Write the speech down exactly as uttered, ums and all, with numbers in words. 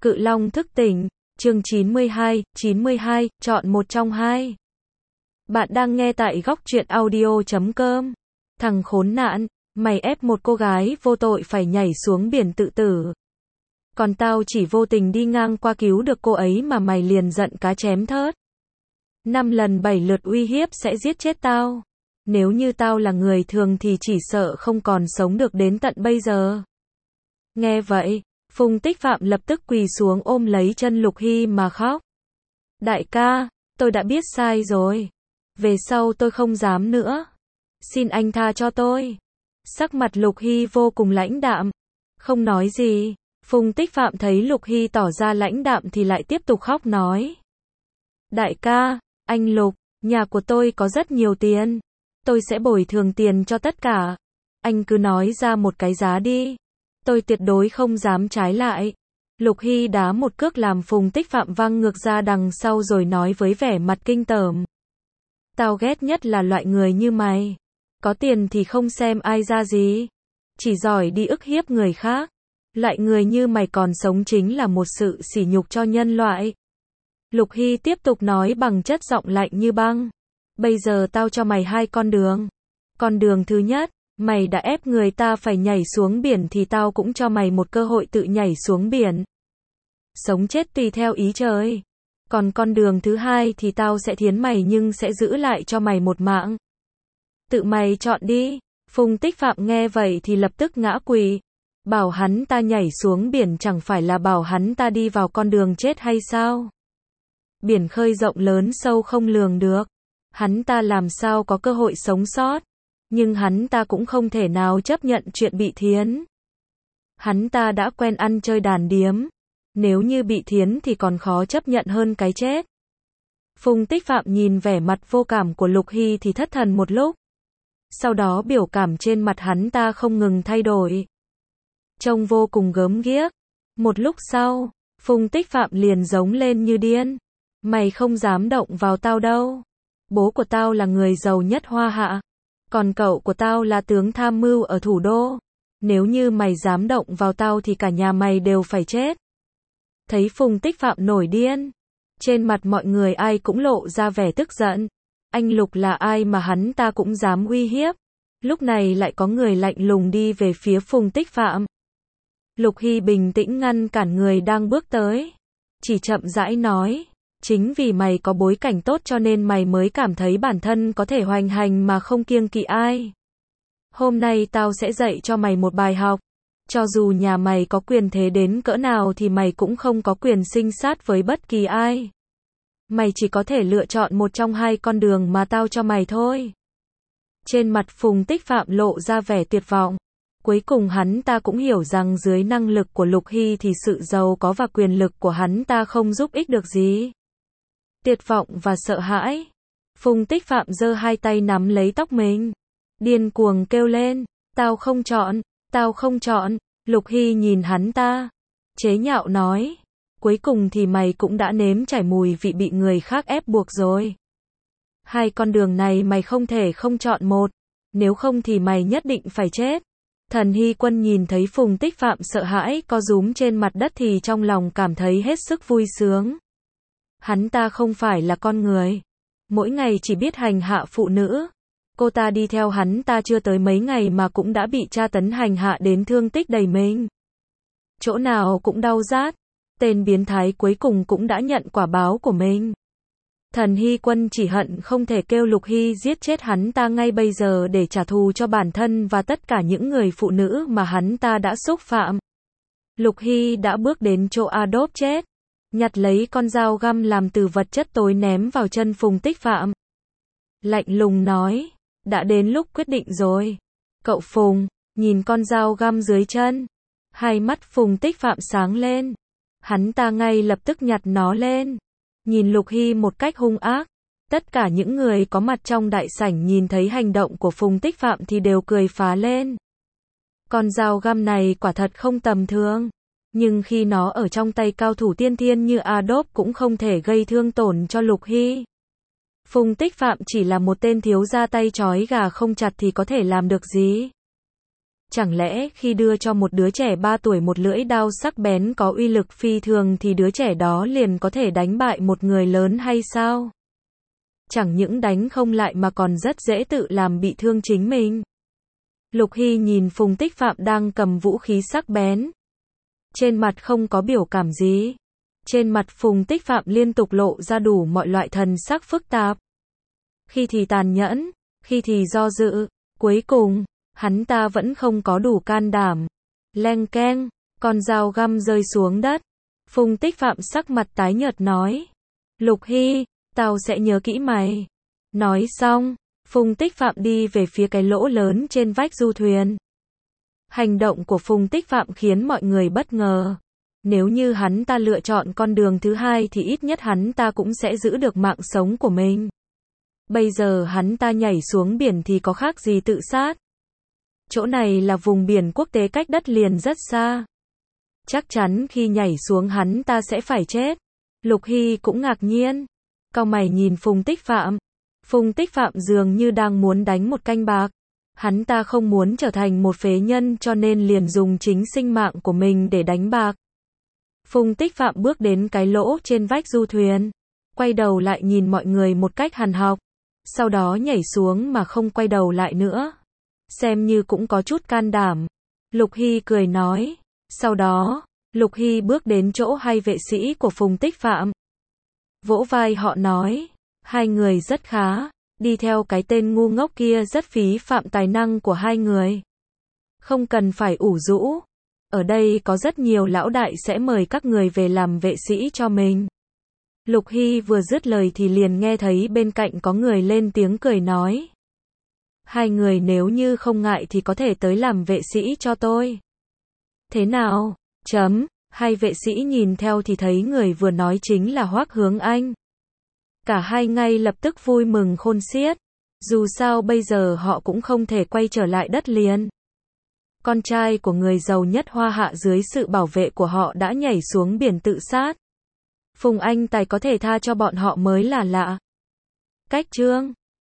Cự Long thức tỉnh, chương chín mươi hai, chín mươi hai, chọn một trong hai. Bạn đang nghe tại góc truyện audio chấm com. Thằng khốn nạn, mày ép một cô gái vô tội phải nhảy xuống biển tự tử. Còn tao chỉ vô tình đi ngang qua cứu được cô ấy mà mày liền giận cá chém thớt. Năm lần bảy lượt uy hiếp sẽ giết chết tao. Nếu như tao là người thường thì chỉ sợ không còn sống được đến tận bây giờ. Nghe vậy, Phùng Tích Phạm lập tức quỳ xuống ôm lấy chân Lục Hy mà khóc. Đại ca, tôi đã biết sai rồi. Về sau tôi không dám nữa. Xin anh tha cho tôi. Sắc mặt Lục Hy vô cùng lãnh đạm. Không nói gì. Phùng Tích Phạm thấy Lục Hy tỏ ra lãnh đạm thì lại tiếp tục khóc nói. Đại ca, anh Lục, nhà của tôi có rất nhiều tiền. Tôi sẽ bồi thường tiền cho tất cả. Anh cứ nói ra một cái giá đi. Tôi tuyệt đối không dám trái lại. Lục Hy đá một cước làm Phùng Tích Phạm văng ngược ra đằng sau rồi nói với vẻ mặt kinh tởm. Tao ghét nhất là loại người như mày. Có tiền thì không xem ai ra gì. Chỉ giỏi đi ức hiếp người khác. Loại người như mày còn sống chính là một sự sỉ nhục cho nhân loại. Lục Hy tiếp tục nói bằng chất giọng lạnh như băng. Bây giờ tao cho mày hai con đường. Con đường thứ nhất, mày đã ép người ta phải nhảy xuống biển thì tao cũng cho mày một cơ hội tự nhảy xuống biển. Sống chết tùy theo ý trời. Còn con đường thứ hai thì tao sẽ thiến mày nhưng sẽ giữ lại cho mày một mạng. Tự mày chọn đi. Phùng Tích Phạm nghe vậy thì lập tức ngã quỳ. Bảo hắn ta nhảy xuống biển chẳng phải là bảo hắn ta đi vào con đường chết hay sao? Biển khơi rộng lớn sâu không lường được. Hắn ta làm sao có cơ hội sống sót. Nhưng hắn ta cũng không thể nào chấp nhận chuyện bị thiến. Hắn ta đã quen ăn chơi đàn điếm. Nếu như bị thiến thì còn khó chấp nhận hơn cái chết. Phùng Tích Phạm nhìn vẻ mặt vô cảm của Lục Hy thì thất thần một lúc. Sau đó biểu cảm trên mặt hắn ta không ngừng thay đổi. Trông vô cùng gớm ghiếc. Một lúc sau, Phùng Tích Phạm liền giống lên như điên. Mày không dám động vào tao đâu. Bố của tao là người giàu nhất Hoa Hạ. Còn cậu của tao là tướng tham mưu ở thủ đô. Nếu như mày dám động vào tao thì cả nhà mày đều phải chết. Thấy Phùng Tích Phạm nổi điên. Trên mặt mọi người ai cũng lộ ra vẻ tức giận. Anh Lục là ai mà hắn ta cũng dám uy hiếp. Lúc này lại có người lạnh lùng đi về phía Phùng Tích Phạm. Lục Hy bình tĩnh ngăn cản người đang bước tới. Chỉ chậm rãi nói. Chính vì mày có bối cảnh tốt cho nên mày mới cảm thấy bản thân có thể hoành hành mà không kiêng kỵ ai. Hôm nay tao sẽ dạy cho mày một bài học. Cho dù nhà mày có quyền thế đến cỡ nào thì mày cũng không có quyền sinh sát với bất kỳ ai. Mày chỉ có thể lựa chọn một trong hai con đường mà tao cho mày thôi. Trên mặt Phùng Tích Phạm lộ ra vẻ tuyệt vọng. Cuối cùng hắn ta cũng hiểu rằng dưới năng lực của Lục Hy thì sự giàu có và quyền lực của hắn ta không giúp ích được gì. Tuyệt vọng và sợ hãi. Phùng Tích Phạm giơ hai tay nắm lấy tóc mình. Điên cuồng kêu lên. Tao không chọn, tao không chọn. Lục Hy nhìn hắn ta. Chế nhạo nói. Cuối cùng thì mày cũng đã nếm trải mùi vị bị người khác ép buộc rồi. Hai con đường này mày không thể không chọn một. Nếu không thì mày nhất định phải chết. Thần Hy Quân nhìn thấy Phùng Tích Phạm sợ hãi co rúm trên mặt đất thì trong lòng cảm thấy hết sức vui sướng. Hắn ta không phải là con người. Mỗi ngày chỉ biết hành hạ phụ nữ. Cô ta đi theo hắn ta chưa tới mấy ngày mà cũng đã bị tra tấn hành hạ đến thương tích đầy mình. Chỗ nào cũng đau rát. Tên biến thái cuối cùng cũng đã nhận quả báo của mình. Thần Hy Quân chỉ hận không thể kêu Lục Hy giết chết hắn ta ngay bây giờ để trả thù cho bản thân và tất cả những người phụ nữ mà hắn ta đã xúc phạm. Lục Hy đã bước đến chỗ Adolf chết. Nhặt lấy con dao găm làm từ vật chất tối ném vào chân Phùng Tích Phạm. Lạnh lùng nói. Đã đến lúc quyết định rồi. Cậu Phùng, nhìn con dao găm dưới chân. Hai mắt Phùng Tích Phạm sáng lên. Hắn ta ngay lập tức nhặt nó lên. Nhìn Lục Hy một cách hung ác. Tất cả những người có mặt trong đại sảnh nhìn thấy hành động của Phùng Tích Phạm thì đều cười phá lên. Con dao găm này quả thật không tầm thường. Nhưng khi nó ở trong tay cao thủ tiên thiên như Adolf cũng không thể gây thương tổn cho Lục Hy. Phùng Tích Phạm chỉ là một tên thiếu gia tay trói gà không chặt thì có thể làm được gì. Chẳng lẽ khi đưa cho một đứa trẻ ba tuổi một lưỡi đao sắc bén có uy lực phi thường thì đứa trẻ đó liền có thể đánh bại một người lớn hay sao? Chẳng những đánh không lại mà còn rất dễ tự làm bị thương chính mình. Lục Hy nhìn Phùng Tích Phạm đang cầm vũ khí sắc bén. Trên mặt không có biểu cảm gì. Trên mặt Phùng Tích Phạm liên tục lộ ra đủ mọi loại thần sắc phức tạp. Khi thì tàn nhẫn, khi thì do dự, cuối cùng, hắn ta vẫn không có đủ can đảm. Leng keng, con dao găm rơi xuống đất. Phùng Tích Phạm sắc mặt tái nhợt nói. Lục Hy, tao sẽ nhớ kỹ mày. Nói xong, Phùng Tích Phạm đi về phía cái lỗ lớn trên vách du thuyền. Hành động của Phùng Tích Phạm khiến mọi người bất ngờ. Nếu như hắn ta lựa chọn con đường thứ hai thì ít nhất hắn ta cũng sẽ giữ được mạng sống của mình. Bây giờ hắn ta nhảy xuống biển thì có khác gì tự sát. Chỗ này là vùng biển quốc tế cách đất liền rất xa. Chắc chắn khi nhảy xuống hắn ta sẽ phải chết. Lục Hy cũng ngạc nhiên. Cau mày nhìn Phùng Tích Phạm. Phùng Tích Phạm dường như đang muốn đánh một canh bạc. Hắn ta không muốn trở thành một phế nhân cho nên liền dùng chính sinh mạng của mình để đánh bạc. Phùng Tích Phạm bước đến cái lỗ trên vách du thuyền. Quay đầu lại nhìn mọi người một cách hằn học. Sau đó nhảy xuống mà không quay đầu lại nữa. Xem như cũng có chút can đảm. Lục Hy cười nói. Sau đó, Lục Hy bước đến chỗ hai vệ sĩ của Phùng Tích Phạm. Vỗ vai họ nói. Hai người rất khá. Đi theo cái tên ngu ngốc kia rất phí phạm tài năng của hai người. Không cần phải ủ rũ. Ở đây có rất nhiều lão đại sẽ mời các người về làm vệ sĩ cho mình. Lục Hy vừa dứt lời thì liền nghe thấy bên cạnh có người lên tiếng cười nói. Hai người nếu như không ngại thì có thể tới làm vệ sĩ cho tôi. Thế nào? Chấm. Hai vệ sĩ nhìn theo thì thấy người vừa nói chính là Hoắc Hướng Anh. Cả hai ngay lập tức vui mừng khôn xiết. Dù sao bây giờ họ cũng không thể quay trở lại đất liền. Con trai của người giàu nhất Hoa Hạ dưới sự bảo vệ của họ đã nhảy xuống biển tự sát. Phùng Anh Tài có thể tha cho bọn họ mới là lạ. Cách chương